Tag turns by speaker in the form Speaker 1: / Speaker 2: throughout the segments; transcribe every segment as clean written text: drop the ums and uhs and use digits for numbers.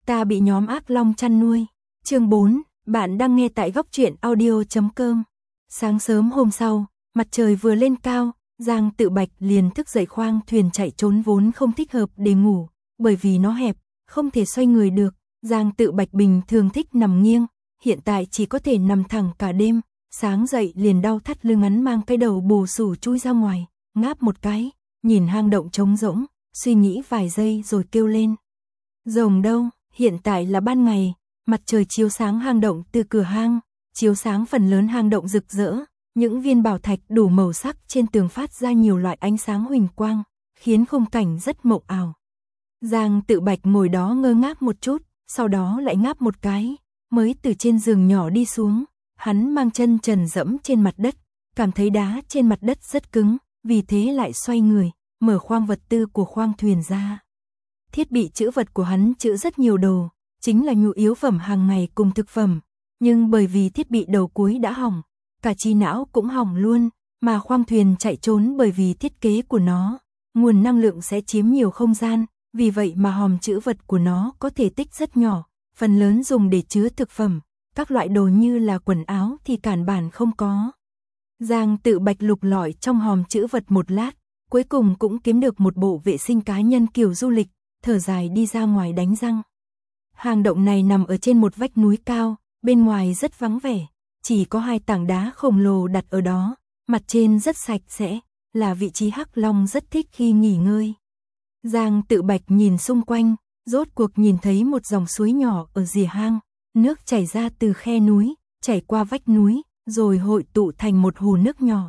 Speaker 1: Ta bị nhóm ác long chăn nuôi. Chương 4, bạn đang nghe tại góc truyện audio.com. Sáng sớm hôm sau, mặt trời vừa lên cao, Giang Tự Bạch liền thức dậy khoang thuyền chạy trốn vốn không thích hợp để ngủ, bởi vì nó hẹp, không thể xoay người được. Giang Tự Bạch bình thường thích nằm nghiêng, hiện tại chỉ có thể nằm thẳng cả đêm, sáng dậy liền đau thắt lưng, ngắn mang cái đầu bù xù chui ra ngoài, ngáp một cái, nhìn hang động trống rỗng, suy nghĩ vài giây rồi kêu lên. Rồng đâu? Hiện tại là ban ngày, mặt trời chiếu sáng hang động từ cửa hang, chiếu sáng phần lớn hang động rực rỡ, những viên bảo thạch đủ màu sắc trên tường phát ra nhiều loại ánh sáng huỳnh quang, khiến khung cảnh rất mộng ảo. Giang Tự Bạch ngồi đó ngơ ngác một chút, sau đó lại ngáp một cái, mới từ trên giường nhỏ đi xuống, hắn mang chân trần dẫm trên mặt đất, cảm thấy đá trên mặt đất rất cứng, vì thế lại xoay người, mở khoang vật tư của khoang thuyền ra. Thiết bị trữ vật của hắn trữ rất nhiều đồ, chính là nhu yếu phẩm hàng ngày cùng thực phẩm, nhưng bởi vì thiết bị đầu cuối đã hỏng, cả trí não cũng hỏng luôn, mà khoang thuyền chạy trốn bởi vì thiết kế của nó, nguồn năng lượng sẽ chiếm nhiều không gian, vì vậy mà hòm trữ vật của nó có thể tích rất nhỏ, phần lớn dùng để chứa thực phẩm, các loại đồ như là quần áo thì cản bản không có. Giang Tự Bạch lục lọi trong hòm trữ vật một lát, cuối cùng cũng kiếm được một bộ vệ sinh cá nhân kiểu du lịch, thở dài đi ra ngoài đánh răng. Hang động này nằm ở trên một vách núi cao, bên ngoài rất vắng vẻ, chỉ có 2 tảng đá khổng lồ đặt ở đó, mặt trên rất sạch sẽ, là vị trí hắc long rất thích khi nghỉ ngơi. Giang Tự Bạch nhìn xung quanh, rốt cuộc nhìn thấy một dòng suối nhỏ ở rìa hang, nước chảy ra từ khe núi, chảy qua vách núi, rồi hội tụ thành một hồ nước nhỏ.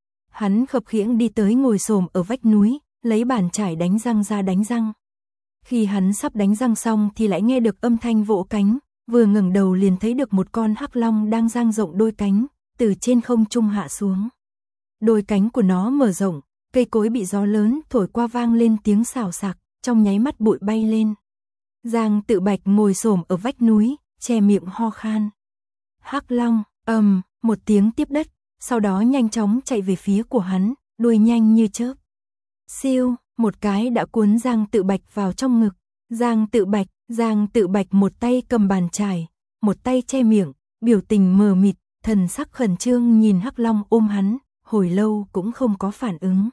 Speaker 1: Hắn khập khiễng đi tới ngồi xổm ở vách núi, lấy bàn chải đánh răng ra đánh răng. Khi hắn sắp đánh răng xong thì lại nghe được âm thanh vỗ cánh, vừa ngẩng đầu liền thấy được một con hắc long đang dang rộng đôi cánh, từ trên không trung hạ xuống. Đôi cánh của nó mở rộng, cây cối bị gió lớn thổi qua vang lên tiếng xào xạc, trong nháy mắt bụi bay lên. Giang Tự Bạch ngồi xổm ở vách núi, che miệng ho khan. Hắc long, một tiếng tiếp đất, sau đó nhanh chóng chạy về phía của hắn, đuôi nhanh như chớp. Siêu, một cái đã cuốn Giang Tự Bạch vào trong ngực. Giang Tự Bạch một tay cầm bàn chải, một tay che miệng, biểu tình mờ mịt, thần sắc khẩn trương nhìn hắc long ôm hắn, hồi lâu cũng không có phản ứng.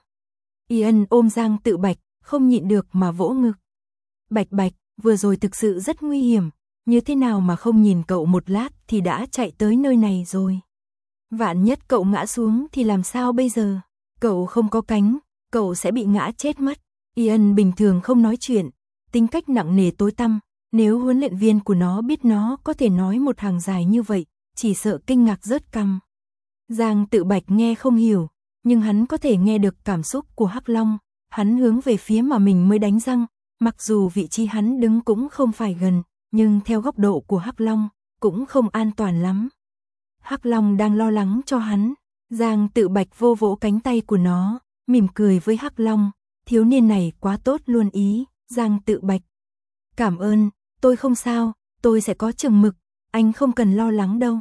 Speaker 1: Ian ôm Giang Tự Bạch, không nhịn được mà vỗ ngực. Bạch, vừa rồi thực sự rất nguy hiểm, như thế nào mà không nhìn cậu một lát thì đã chạy tới nơi này rồi. Vạn nhất cậu ngã xuống thì làm sao bây giờ? Cậu không có cánh, cậu sẽ bị ngã chết mất. Ian bình thường không nói chuyện, tính cách nặng nề tối tăm, nếu huấn luyện viên của nó biết nó có thể nói một hàng dài như vậy, chỉ sợ kinh ngạc rớt cằm. Giang Tự Bạch nghe không hiểu, nhưng hắn có thể nghe được cảm xúc của hắc long, hắn hướng về phía mà mình mới đánh răng, mặc dù vị trí hắn đứng cũng không phải gần, nhưng theo góc độ của hắc long, cũng không an toàn lắm. Hắc long đang lo lắng cho hắn, Giang Tự Bạch vô vỗ cánh tay của nó, mỉm cười với hắc long, thiếu niên này quá tốt luôn ý. Giang Tự Bạch, cảm ơn, tôi không sao, tôi sẽ có chừng mực, anh không cần lo lắng đâu.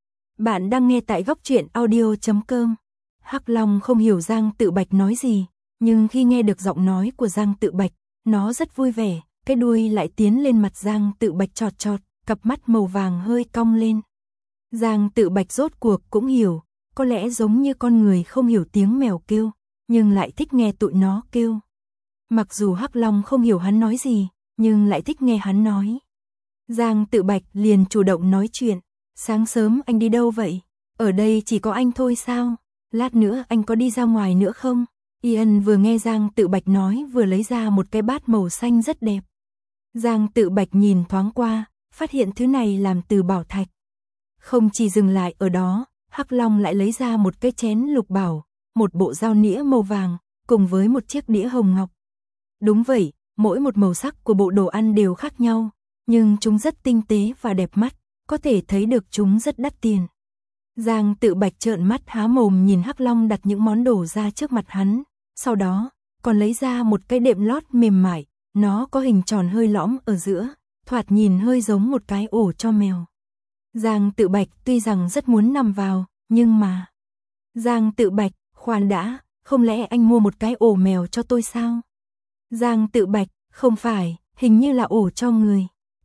Speaker 1: Bạn đang nghe tại góc truyện audio.com. Hắc long không hiểu Giang Tự Bạch nói gì, nhưng khi nghe được giọng nói của Giang Tự Bạch, nó rất vui vẻ, cái đuôi lại tiến lên mặt Giang Tự Bạch chọt chọt, cặp mắt màu vàng hơi cong lên. Giang Tự Bạch rốt cuộc cũng hiểu, có lẽ giống như con người không hiểu tiếng mèo kêu, nhưng lại thích nghe tụi nó kêu. Mặc dù hắc long không hiểu hắn nói gì, nhưng lại thích nghe hắn nói. Giang Tự Bạch liền chủ động nói chuyện. Sáng sớm anh đi đâu vậy? Ở đây chỉ có anh thôi sao? Lát nữa anh có đi ra ngoài nữa không? Ian vừa nghe Giang Tự Bạch nói vừa lấy ra một cái bát màu xanh rất đẹp. Giang Tự Bạch nhìn thoáng qua, phát hiện thứ này làm từ bảo thạch. Không chỉ dừng lại ở đó, hắc long lại lấy ra một cái chén lục bảo, một bộ dao nĩa màu vàng, cùng với một chiếc đĩa hồng ngọc. Đúng vậy, mỗi một màu sắc của bộ đồ ăn đều khác nhau, nhưng chúng rất tinh tế và đẹp mắt, có thể thấy được chúng rất đắt tiền. Giang Tự Bạch trợn mắt há mồm nhìn hắc long đặt những món đồ ra trước mặt hắn, sau đó còn lấy ra một cái đệm lót mềm mại, nó có hình tròn hơi lõm ở giữa, thoạt nhìn hơi giống một cái ổ cho mèo. Giang Tự Bạch tuy rằng rất muốn nằm vào, nhưng mà... Giang Tự Bạch, khoan đã, không lẽ anh mua một cái ổ mèo cho tôi sao? Giang Tự Bạch, không phải, hình như là ổ cho người.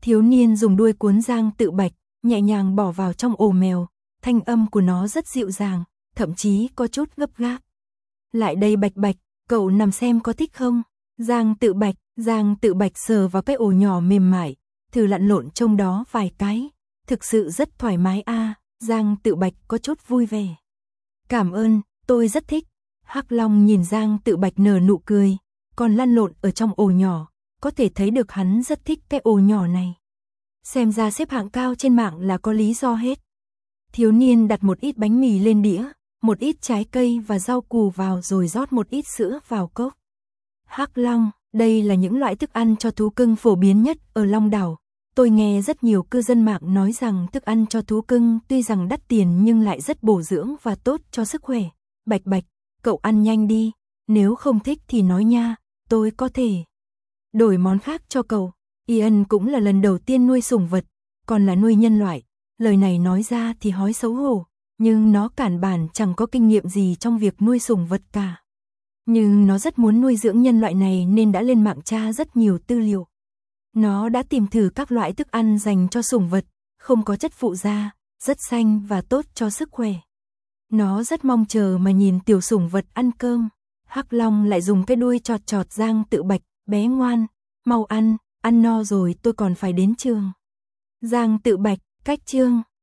Speaker 1: Thiếu niên dùng đuôi cuốn Giang Tự Bạch, nhẹ nhàng bỏ vào trong ổ mèo, thanh âm của nó rất dịu dàng, thậm chí có chút gấp gáp. Lại đây Bạch Bạch, cậu nằm xem có thích không? Giang Tự Bạch sờ vào cái ổ nhỏ mềm mại, thử lặn lộn trong đó vài cái, thực sự rất thoải mái a. Giang Tự Bạch có chút vui vẻ. Cảm ơn, tôi rất thích. Hắc Long nhìn Giang Tự Bạch nở nụ cười, còn lăn lộn ở trong ổ nhỏ, có thể thấy được hắn rất thích cái ổ nhỏ này. Xem ra xếp hạng cao trên mạng là có lý do hết. Thiếu niên đặt một ít bánh mì lên đĩa, một ít trái cây và rau củ vào rồi rót một ít sữa vào cốc. Hắc Long, đây là những loại thức ăn cho thú cưng phổ biến nhất ở Long Đảo. Tôi nghe rất nhiều cư dân mạng nói rằng thức ăn cho thú cưng tuy rằng đắt tiền nhưng lại rất bổ dưỡng và tốt cho sức khỏe. Bạch Bạch, cậu ăn nhanh đi, nếu không thích thì nói nha, tôi có thể đổi món khác cho cậu. Ian cũng là lần đầu tiên nuôi sủng vật, còn là nuôi nhân loại. Lời này nói ra thì hói xấu hổ, nhưng nó cản bản chẳng có kinh nghiệm gì trong việc nuôi sủng vật cả. Nhưng nó rất muốn nuôi dưỡng nhân loại này nên đã lên mạng tra rất nhiều tư liệu. Nó đã tìm thử các loại thức ăn dành cho sủng vật, không có chất phụ gia, rất xanh và tốt cho sức khỏe. Nó rất mong chờ mà nhìn tiểu sủng vật ăn cơm. Hắc Long lại dùng cái đuôi chọt chọt Giang Tự Bạch, bé ngoan, mau ăn no rồi tôi còn phải đến trường. Giang Tự Bạch, cách chương.